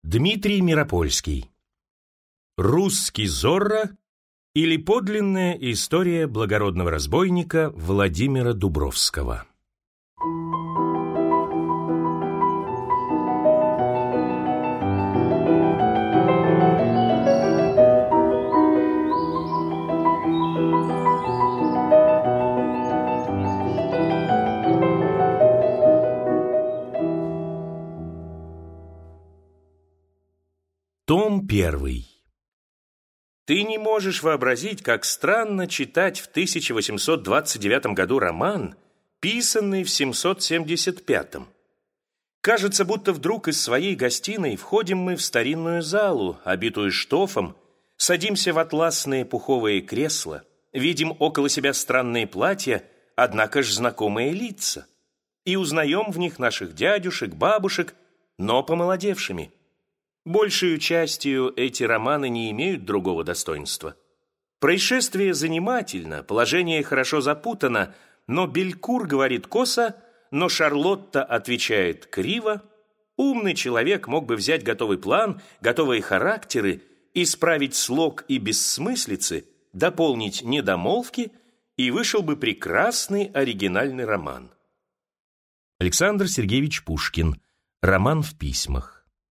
Дмитрий Миропольский. Русский Зорро или подлинная история благородного разбойника Владимира Дубровского. Том 1. Ты не можешь вообразить, как странно читать в 1829 году роман, писанный в 775. Кажется, будто вдруг из своей гостиной входим мы в старинную залу, обитую штофом, садимся в атласные пуховые кресла, видим около себя странные платья, однако ж знакомые лица, и узнаем в них наших дядюшек, бабушек, но помолодевшими. Большей частью эти романы не имеют другого достоинства. Происшествие занимательно, положение хорошо запутано, но Белькур говорит косо, но Шарлотта отвечает криво. Умный человек мог бы взять готовый план, готовые характеры, исправить слог и бессмыслицы, дополнить недомолвки, и вышел бы прекрасный оригинальный роман. Александр Сергеевич Пушкин. Роман в письмах.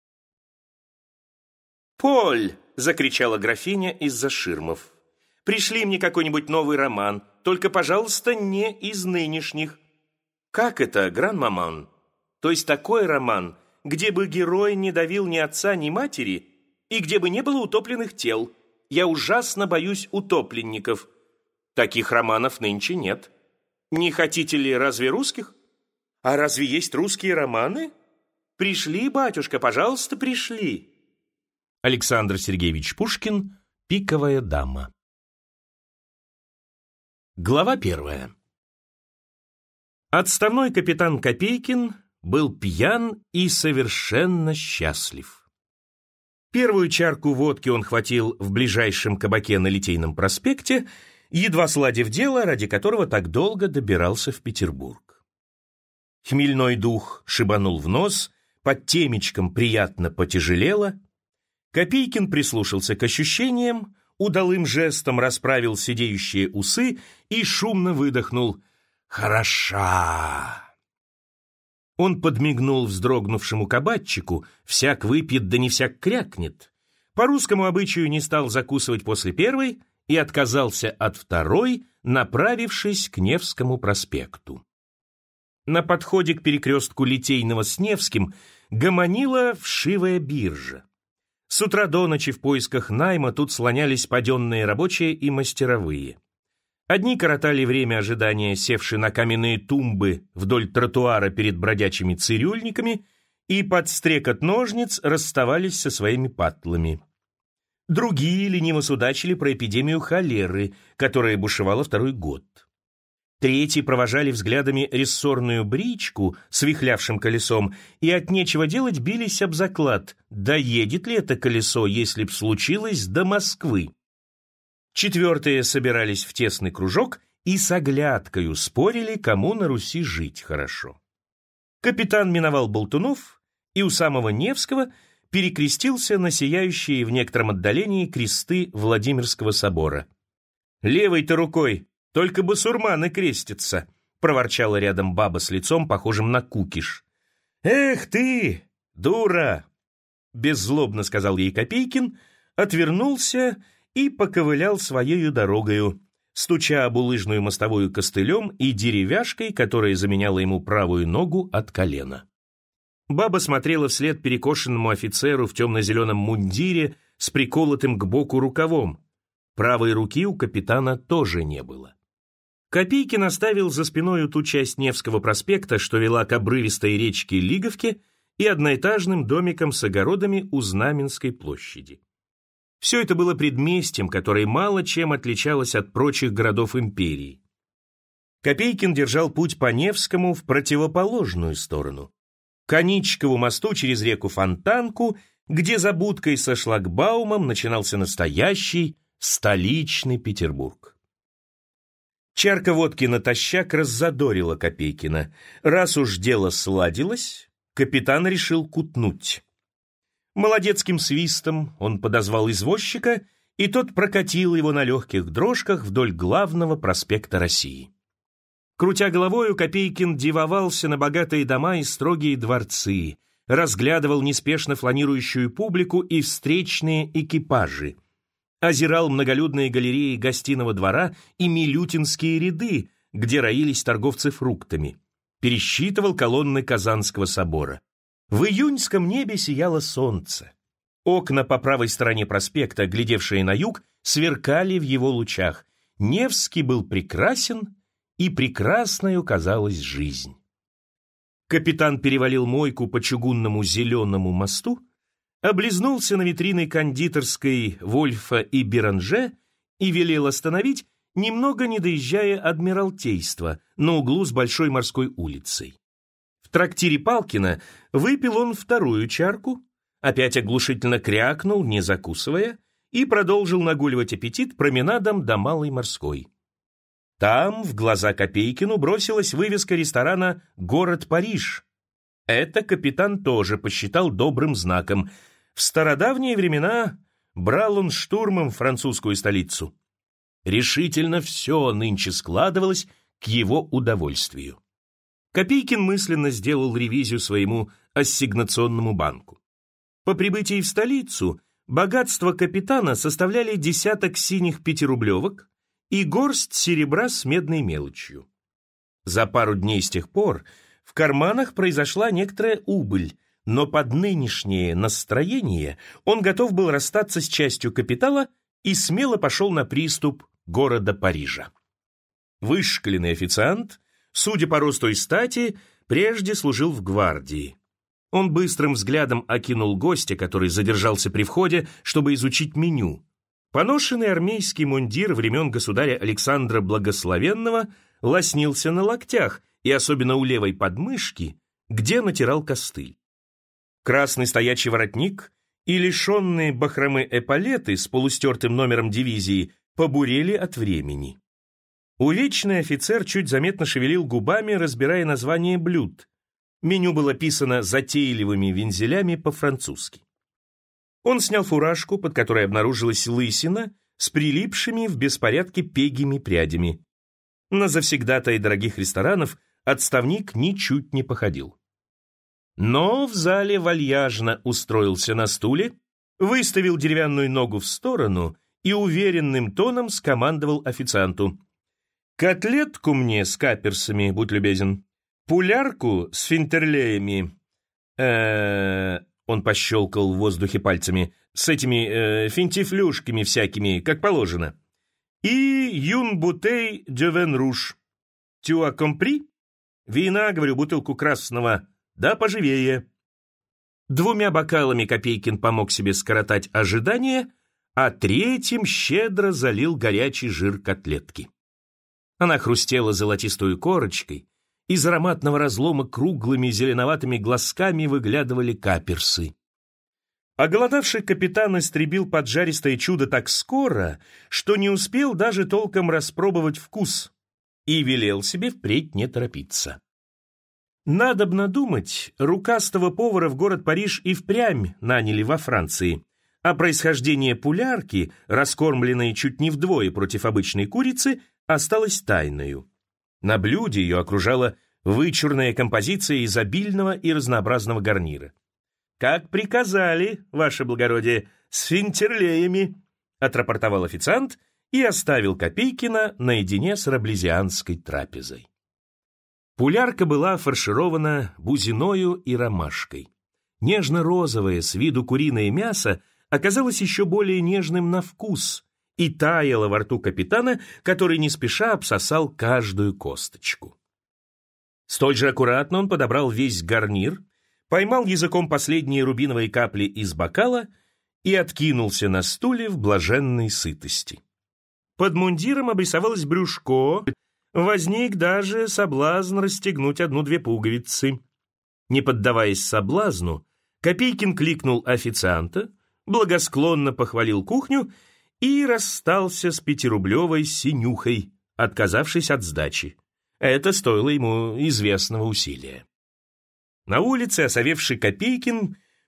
«Поль!» — закричала графиня из-за ширмов. «Пришли мне какой-нибудь новый роман, только, пожалуйста, не из нынешних». «Как это, гран-маман? То есть такой роман, где бы герой не давил ни отца, ни матери, и где бы не было утопленных тел. Я ужасно боюсь утопленников. Таких романов нынче нет. Не хотите ли разве русских? А разве есть русские романы? Пришли, батюшка, пожалуйста, пришли». Александр Сергеевич Пушкин. Пиковая дама. Глава 1. Отставной капитан Копейкин был пьян и совершенно счастлив. Первую чарку водки он хватил в ближайшем кабаке на Литейном проспекте, едва сладив дело, ради которого так долго добирался в Петербург. Хмельной дух шибанул в нос, под темечком приятно потяжелело. Копейкин прислушался к ощущениям, удалым жестом расправил сидеющие усы и шумно выдохнул: «Хороша!». Он подмигнул вздрогнувшему кабачику: всяк выпьет, да не всяк крякнет. По русскому обычаю не стал закусывать после первой и отказался от второй, направившись к Невскому проспекту. На подходе к перекрестку Литейного с Невским гомонила вшивая биржа. С утра до ночи в поисках найма тут слонялись паденные рабочие и мастеровые. Одни коротали время ожидания, севши на каменные тумбы вдоль тротуара перед бродячими цирюльниками, и под стрекот ножниц расставались со своими патлами. Другие лениво судачили про эпидемию холеры, которая бушевала второй год. Третьи провожали взглядами рессорную бричку с вихлявшим колесом и от нечего делать бились об заклад: доедет ли это колесо, если б случилось, до Москвы. Четвертые собирались в тесный кружок и с оглядкою спорили, кому на Руси жить хорошо. Капитан миновал болтунов и у самого Невского перекрестился на сияющие в некотором отдалении кресты Владимирского собора. «Левой-то рукой только басурманы крестятся», — проворчала рядом баба с лицом, похожим на кукиш. «Эх ты, дура!» — беззлобно сказал ей Копейкин, отвернулся и поковылял своею дорогою, стуча об улыжную мостовую костылем и деревяшкой, которая заменяла ему правую ногу от колена. Баба смотрела вслед перекошенному офицеру в темно-зеленом мундире с приколотым к боку рукавом. Правой руки у капитана тоже не было. Копейкин оставил за спиною ту часть Невского проспекта, что вела к обрывистой речке Лиговке, и одноэтажным домиком с огородами у Знаменской площади. Все это было предместьем, которое мало чем отличалось от прочих городов империи. Копейкин держал путь по Невскому в противоположную сторону, к Аничкову мосту через реку Фонтанку, где за будкой со шлагбаумом начинался настоящий столичный Петербург. Чарка водки натощак раззадорила Копейкина. Раз уж дело сладилось, капитан решил кутнуть. Молодецким свистом он подозвал извозчика, и тот прокатил его на легких дрожках вдоль главного проспекта России. Крутя головою, Копейкин дивовался на богатые дома и строгие дворцы, разглядывал неспешно фланирующую публику и встречные экипажи, озирал многолюдные галереи гостиного двора и милютинские ряды, где роились торговцы фруктами, пересчитывал колонны Казанского собора. В июньском небе сияло солнце. Окна по правой стороне проспекта, глядевшие на юг, сверкали в его лучах. Невский был прекрасен, и прекрасною казалась жизнь. Капитан перевалил мойку по чугунному зеленому мосту, облизнулся на витриной кондитерской Вольфа и Беранже и велел остановить, немного не доезжая Адмиралтейства, на углу с Большой морской улицей. В трактире Палкина выпил он вторую чарку, опять оглушительно крякнул, не закусывая, и продолжил нагуливать аппетит променадом до Малой морской. Там в глаза Копейкину бросилась вывеска ресторана «Город Париж». Это капитан тоже посчитал добрым знаком. В стародавние времена брал он штурмом французскую столицу. Решительно все нынче складывалось к его удовольствию. Копейкин мысленно сделал ревизию своему ассигнационному банку. По прибытии в столицу богатства капитана составляли десяток синих пятирублевок и горсть серебра с медной мелочью. За пару дней с тех пор в карманах произошла некоторая убыль, но под нынешнее настроение он готов был расстаться с частью капитала и смело пошел на приступ города Парижа. Вышкаленный официант, судя по росту и стати, прежде служил в гвардии. Он быстрым взглядом окинул гостя, который задержался при входе, чтобы изучить меню. Поношенный армейский мундир времен государя Александра Благословенного лоснился на локтях и особенно у левой подмышки, где натирал костыль. Красный стоячий воротник и лишенные бахромы эполеты с полустертым номером дивизии побурели от времени. Увечный офицер чуть заметно шевелил губами, разбирая название блюд. Меню было писано затейливыми вензелями по-французски. Он снял фуражку, под которой обнаружилась лысина, с прилипшими в беспорядке пегими прядями. На завсегдатая дорогих ресторанов отставник ничуть не походил. Но в зале вальяжно устроился на стуле, выставил деревянную ногу в сторону и уверенным тоном скомандовал официанту: «Котлетку мне с каперсами, будь любезен. Пулярку с финтерлеями». Он пощелкал в воздухе пальцами. «С этими финтифлюшками всякими, как положено. И юн бутей де вен руж. Тю а компри? Вина, говорю, бутылку красного. Да поживее». 2 бокалами Копейкин помог себе скоротать ожидание, а 3-м щедро залил горячий жир котлетки. Она хрустела золотистую корочкой, из ароматного разлома круглыми зеленоватыми глазками выглядывали каперсы. Оголодавший капитан истребил поджаристое чудо так скоро, что не успел даже толком распробовать вкус, и велел себе впредь не торопиться. Надобно думать, рукастого повара в город Париж и впрямь наняли во Франции, а происхождение пулярки, раскормленной чуть не вдвое против обычной курицы, осталось тайною. На блюде ее окружала вычурная композиция из обильного и разнообразного гарнира. «Как приказали, ваше благородие, с финтерлеями», отрапортовал официант и оставил Копейкина наедине с раблезианской трапезой. Пулярка была фарширована бузиною и ромашкой. Нежно-розовое с виду куриное мясо оказалось еще более нежным на вкус и таяло во рту капитана, который не спеша обсосал каждую косточку. Столь же аккуратно он подобрал весь гарнир, поймал языком последние рубиновые капли из бокала и откинулся на стуле в блаженной сытости. Под мундиром обрисовалось брюшко, возник даже соблазн расстегнуть 1-2 пуговицы. Не поддаваясь соблазну, Копейкин кликнул официанта, благосклонно похвалил кухню и расстался с 5-рублевой синюхой, отказавшись от сдачи. Это стоило ему известного усилия. На улице осовевший Копейкин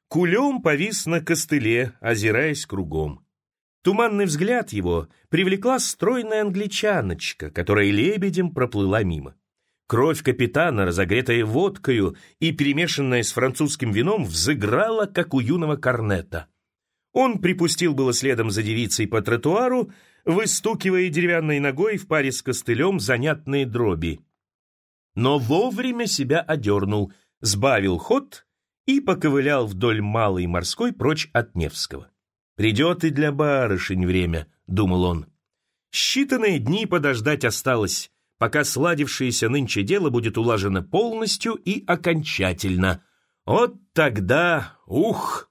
кулем повис на костыле, озираясь кругом. Туманный взгляд его привлекла стройная англичаночка, которая лебедем проплыла мимо. Кровь капитана, разогретая водкою и перемешанная с французским вином, взыграла, как у юного корнета. Он припустил было следом за девицей по тротуару, выстукивая деревянной ногой в паре с костылем занятные дроби. Но вовремя себя одернул, сбавил ход и поковылял вдоль Малой Морской прочь от Невского. «Придет и для барышень время», — думал он. «Считанные дни подождать осталось, пока сладившееся нынче дело будет улажено полностью и окончательно. Вот тогда, ух!»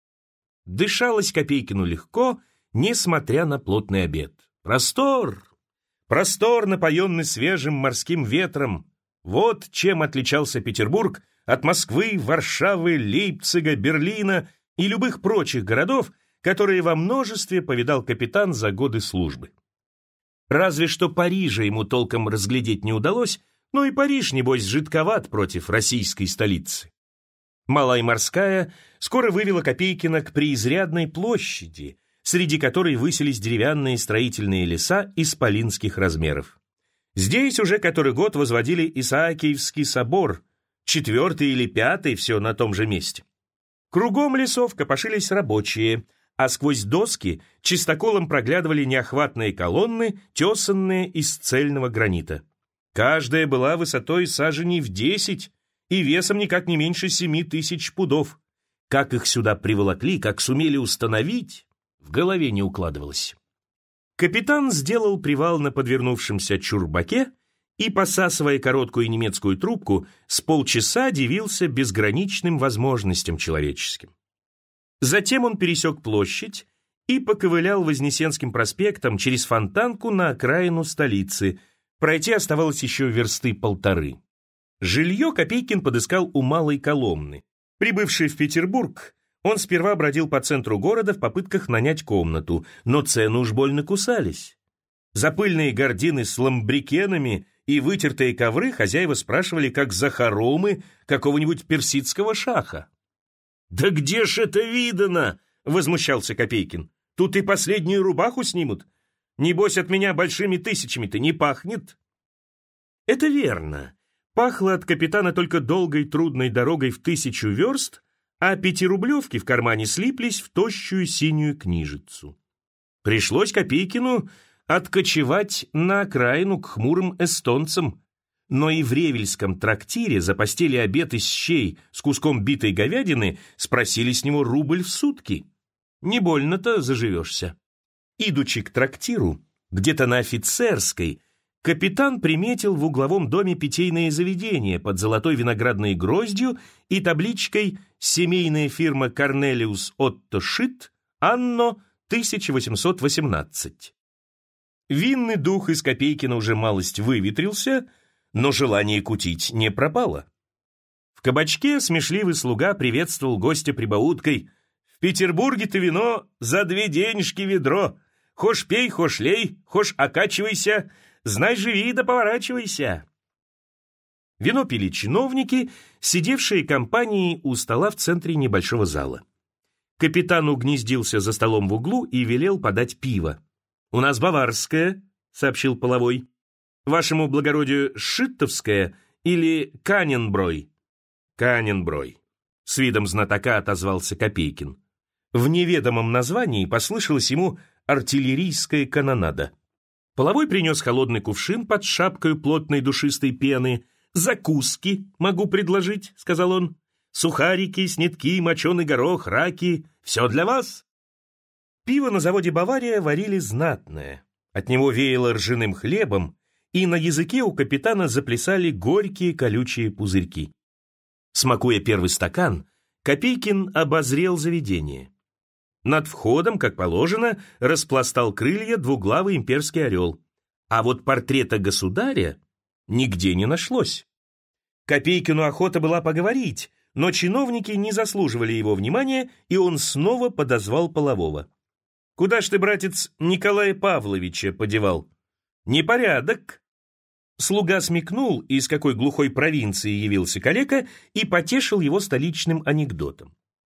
Дышалось Копейкину легко, несмотря на плотный обед. Простор! Простор, напоенный свежим морским ветром. Вот чем отличался Петербург от Москвы, Варшавы, Лейпцига, Берлина и любых прочих городов, которые во множестве повидал капитан за годы службы. Разве что Парижа ему толком разглядеть не удалось, но и Париж, небось, жидковат против российской столицы. Малая Морская скоро вывела Копейкина к преизрядной площади, среди которой высились деревянные строительные леса исполинских размеров. Здесь уже который год возводили Исаакиевский собор, 4-й или 5-й все на том же месте. Кругом лесов копошились рабочие, а сквозь доски чистоколом проглядывали неохватные колонны, тесанные из цельного гранита. Каждая была высотой саженей в 10 и весом никак не меньше 7000 пудов. Как их сюда приволокли, как сумели установить, в голове не укладывалось. Капитан сделал привал на подвернувшемся чурбаке и, посасывая короткую немецкую трубку, с полчаса дивился безграничным возможностям человеческим. Затем он пересек площадь и поковылял Вознесенским проспектом через Фонтанку на окраину столицы. Пройти оставалось еще версты 1,5. Жилье Копейкин подыскал у Малой Коломны. Прибывший в Петербург, он сперва бродил по центру города в попытках нанять комнату, но цены уж больно кусались. За пыльные гардины с ламбрикенами и вытертые ковры хозяева спрашивали, как за хоромы какого-нибудь персидского шаха. «Да где ж это видано?» — возмущался Копейкин. «Тут и последнюю рубаху снимут. Небось, от меня большими тысячами-то не пахнет». Это верно. Пахло от капитана только долгой трудной дорогой в 1000 верст, а 5-рублевки в кармане слиплись в тощую синюю книжицу. Пришлось Копейкину откочевать на окраину к хмурым эстонцам, но и в Ревельском трактире за постели обед из щей с куском битой говядины спросили с него рубль в сутки. Не больно-то заживешься. Идучи к трактиру, где-то на Офицерской, капитан приметил в угловом доме питейное заведение под золотой виноградной гроздью и табличкой «Семейная фирма Корнелиус Отто Шит, анно 1818». Винный дух из Копейкина уже малость выветрился, но желание кутить не пропало. В кабачке смешливый слуга приветствовал гостя прибауткой: «В Петербурге-то вино за 2 денежки ведро. Хошь пей, хошь лей, хошь окачивайся, знай, живи да поворачивайся». Вино пили чиновники, сидевшие компанией у стола в центре небольшого зала. Капитан угнездился за столом в углу и велел подать пиво. «У нас баварское», — сообщил половой. «Вашему благородию шиттовское или каненброй?» «Каненброй», — с видом знатока отозвался Копейкин. В неведомом названии послышалась ему артиллерийская канонада. Половой принес холодный кувшин под шапкой плотной душистой пены. «Закуски могу предложить», — сказал он. «Сухарики, снетки, моченый горох, раки — все для вас». Пиво на заводе «Бавария» варили знатное. От него веяло ржаным хлебом, и на языке у капитана заплясали горькие колючие пузырьки. Смакуя первый стакан, Копейкин обозрел заведение. Над входом, как положено, распластал крылья двуглавый имперский орел. А вот портрета государя нигде не нашлось. Копейкину охота была поговорить, но чиновники не заслуживали его внимания, и он снова подозвал полового. «Куда ж ты, братец, Николая Павловича подевал?» «Непорядок». Слуга смекнул, из какой глухой провинции явился калека, и потешил его столичным анекдотом.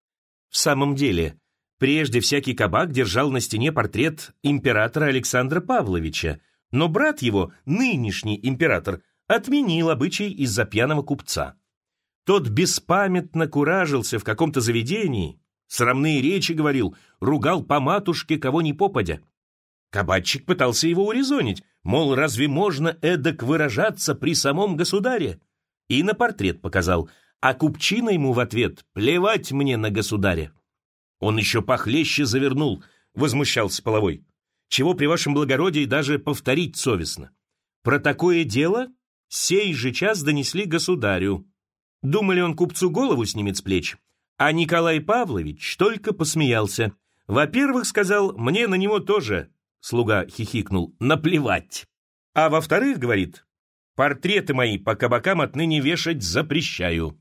В самом деле, прежде всякий кабак держал на стене портрет императора Александра Павловича, но брат его, нынешний император, отменил обычай из-за пьяного купца. Тот беспамятно куражился в каком-то заведении, срамные речи говорил, ругал по матушке кого ни попадя. Кабачик пытался его урезонить, мол, разве можно эдак выражаться при самом государе? И на портрет показал, а купчина ему в ответ «плевать мне на государя». Он еще похлеще завернул, возмущался Половой. Чего при вашем благородии даже повторить совестно. Про такое дело сей же час донесли государю. Думали, он купцу голову снимет с плеч. А Николай Павлович только посмеялся. Во-первых, сказал, мне на него тоже, слуга хихикнул, наплевать. А во-вторых, говорит, портреты мои по кабакам отныне вешать запрещаю.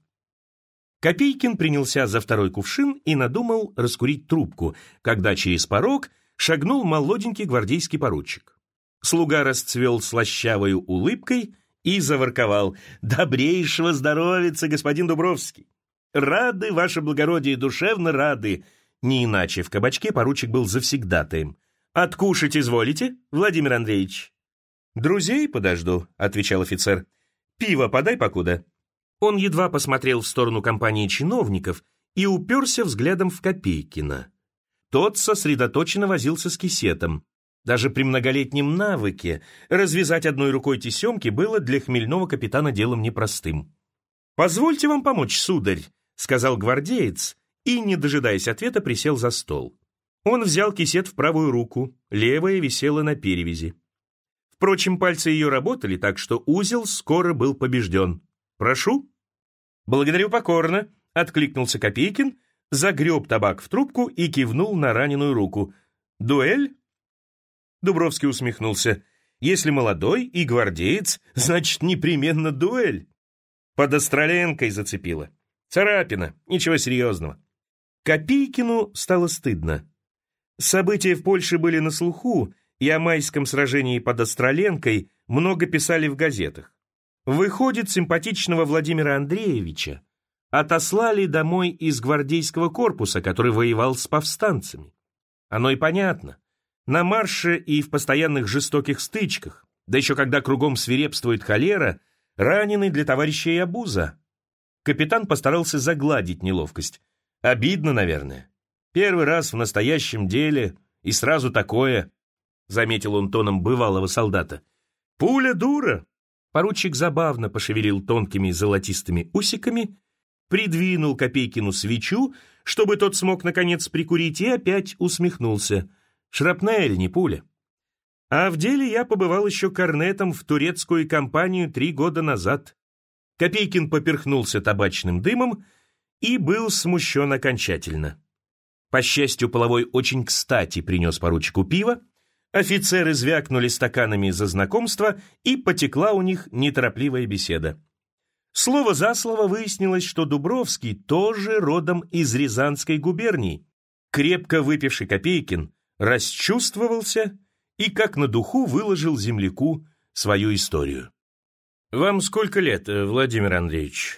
Копейкин принялся за второй кувшин и надумал раскурить трубку, когда через порог шагнул молоденький гвардейский поручик. Слуга расцвел слащавою улыбкой и заворковал. «Добрейшего здоровица, господин Дубровский! Рады, ваше благородие, душевно рады!» Не иначе в кабачке поручик был завсегдатаем. «Откушать изволите, Владимир Андреевич?» «Друзей подожду», — отвечал офицер. «Пиво подай покуда». Он едва посмотрел в сторону компании чиновников и уперся взглядом в Копейкина. Тот сосредоточенно возился с кисетом. Даже при многолетнем навыке развязать одной рукой тесемки было для хмельного капитана делом непростым. «Позвольте вам помочь, сударь», — сказал гвардеец, и, не дожидаясь ответа, присел за стол. Он взял кисет в правую руку, левая висела на перевязи. Впрочем, пальцы ее работали, так что узел скоро был побежден. «Прошу». «Благодарю покорно», — откликнулся Копейкин, загреб табак в трубку и кивнул на раненую руку. «Дуэль?» Дубровский усмехнулся. «Если молодой и гвардеец, значит, непременно дуэль». Под Остроленкой зацепило. Царапина, ничего серьезного. Копейкину стало стыдно. События в Польше были на слуху, и о майском сражении под Остроленкой много писали в газетах. Выходит, симпатичного Владимира Андреевича отослали домой из гвардейского корпуса, который воевал с повстанцами. Оно и понятно. На марше и в постоянных жестоких стычках, да еще когда кругом свирепствует холера, раненый для товарищей обуза. Капитан постарался загладить неловкость. Обидно, наверное. Первый раз в настоящем деле, и сразу такое, заметил он тоном бывалого солдата. Пуля дура. Поручик забавно пошевелил тонкими золотистыми усиками, придвинул Копейкину свечу, чтобы тот смог наконец прикурить, и опять усмехнулся. Шрапнель, не пуля. А в деле я побывал еще корнетом в турецкую кампанию 3 года назад. Копейкин поперхнулся табачным дымом и был смущен окончательно. По счастью, Половой очень кстати принес поручику пива, офицеры звякнули стаканами за знакомство, и потекла у них неторопливая беседа. Слово за слово выяснилось, что Дубровский тоже родом из Рязанской губернии. Крепко выпивший Копейкин расчувствовался и как на духу выложил земляку свою историю. «Вам сколько лет, Владимир Андреевич?»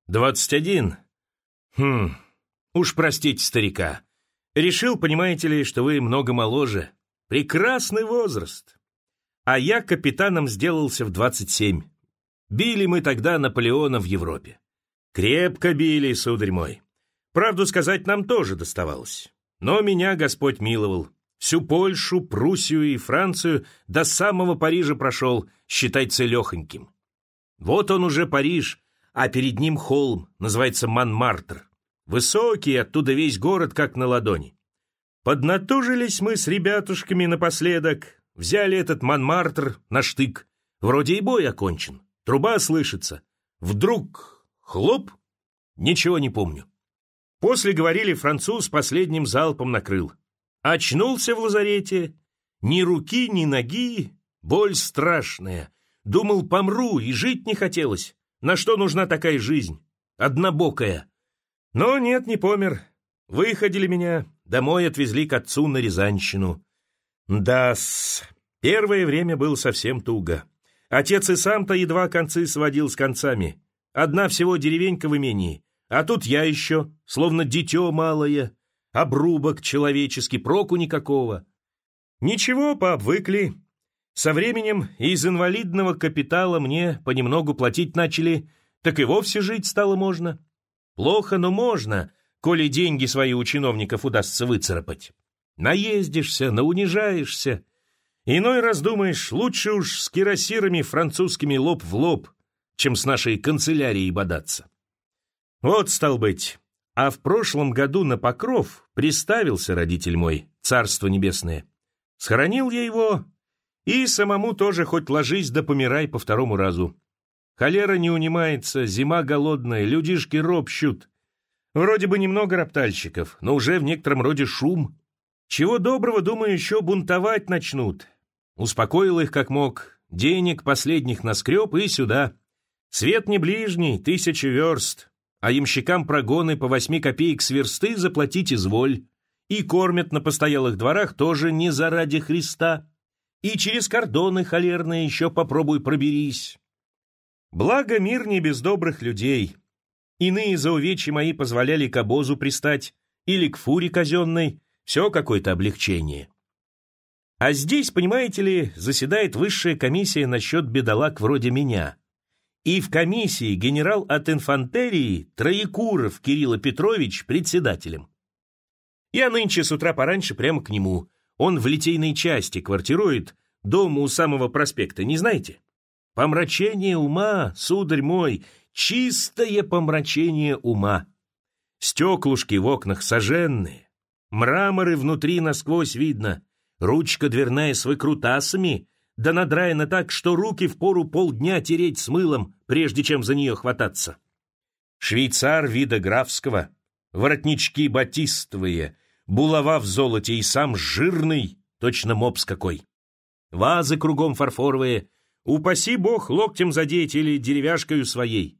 21. Уж простите старика. Решил, понимаете ли, что вы много моложе. Прекрасный возраст. А я капитаном сделался в 27. Били мы тогда Наполеона в Европе. Крепко били, сударь мой. Правду сказать, нам тоже доставалось. Но меня Господь миловал. Всю Польшу, Пруссию и Францию до самого Парижа прошел, считай, целехоньким. Вот он уже Париж, а перед ним холм, называется Монмартр. Высокий, оттуда весь город как на ладони. Поднатужились мы с ребятушками напоследок, взяли этот Монмартр на штык. Вроде и бой окончен, труба слышится. Вдруг хлоп, ничего не помню. После, говорили, француз последним залпом накрыл. Очнулся в лазарете, ни руки, ни ноги, боль страшная. Думал, помру, и жить не хотелось. На что нужна такая жизнь? Однобокая. Но нет, не помер. Выходили меня, домой отвезли к отцу на Рязанщину. Да-с, первое время было совсем туго. Отец и сам-то едва концы сводил с концами. Одна всего деревенька в имении, а тут я еще, словно дитё малое. обрубок человеческий, проку никакого. Ничего, пообвыкли. Со временем из инвалидного капитала мне понемногу платить начали, так и вовсе жить стало можно. Плохо, но можно, коли деньги свои у чиновников удастся выцарапать. Наездишься, наунижаешься. Иной раз думаешь, лучше уж с кирасирами французскими лоб в лоб, чем с нашей канцелярией бодаться. Вот, стал быть. А в прошлом году на Покров приставился родитель мой, царство небесное. Схоронил я его, и самому тоже хоть ложись да помирай по второму разу. Холера не унимается, зима голодная, людишки ропщут. Вроде бы немного роптальщиков, но уже в некотором роде шум. Чего доброго, думаю, еще бунтовать начнут. Успокоил их как мог, денег последних наскреб и сюда. Свет не ближний, 1000 верст, а ямщикам прогоны по 8 копеек с версты заплатить изволь. И кормят на постоялых дворах тоже не заради Христа. И через кордоны холерные еще попробуй проберись. Благо мир не без добрых людей. Иные за увечья мои позволяли к обозу пристать или к фуре казенной, все какое-то облегчение. А здесь, понимаете ли, заседает высшая комиссия насчет бедолаг вроде меня. И в комиссии генерал от инфантерии Троекуров Кирилл Петрович председателем. Я нынче с утра пораньше прямо к нему. Он в литейной части квартирует, дома у самого проспекта, не знаете? Помрачение ума, сударь мой, чистое помрачение ума. Стеклушки в окнах соженные, мраморы внутри насквозь видно, ручка дверная с выкрутасами, да надраена так, что руки впору полдня тереть с мылом, прежде чем за нее хвататься. Швейцар вида графского, воротнички батистовые, булава в золоте и сам жирный, точно мопс какой. Вазы кругом фарфоровые, упаси бог локтем задеть или деревяшкою своей.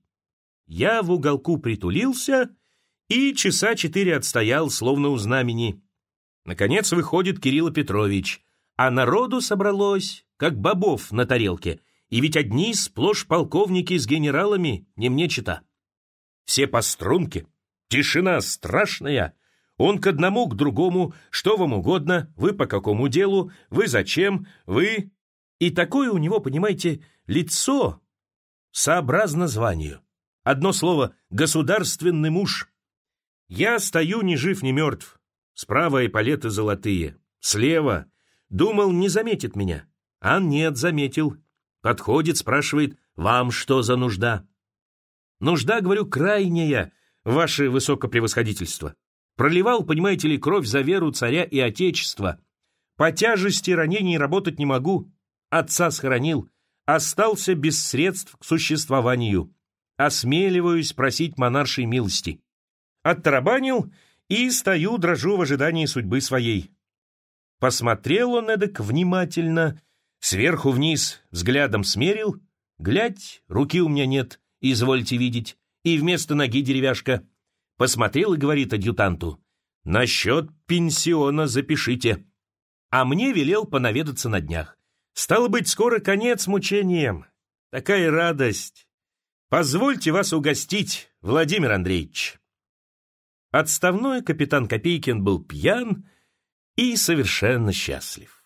Я в уголку притулился и часа 4 отстоял, словно у знамени. Наконец выходит Кирилл Петрович, а народу собралось, как бобов на тарелке, и ведь одни сплошь полковники с генералами, не мне чета. Все по струнке, тишина страшная. Он к одному, к другому, что вам угодно, вы по какому делу, вы зачем, вы... И такое у него, понимаете, лицо сообразно званию. Одно слово — государственный муж. Я стою ни жив, ни мертв. Справа эполеты золотые, слева. Думал, не заметит меня. А нет, заметил. Подходит, спрашивает, вам что за нужда? Нужда, говорю, крайняя, ваше высокопревосходительство. Проливал, понимаете ли, кровь за веру царя и отечества. По тяжести ранений работать не могу. Отца схоронил. Остался без средств к существованию. Осмеливаюсь просить монаршей милости. Оттарабанил и стою, дрожу в ожидании судьбы своей. Посмотрел он эдак внимательно, сверху вниз взглядом смерил. Глядь, руки у меня нет, извольте видеть, и вместо ноги деревяшка. Посмотрел и говорит адъютанту: «Насчет пенсиона запишите». А мне велел понаведаться на днях. Стало быть, скоро конец мучениям. Такая радость. Позвольте вас угостить, Владимир Андреевич. Отставной капитан Копейкин был пьян и совершенно счастлив.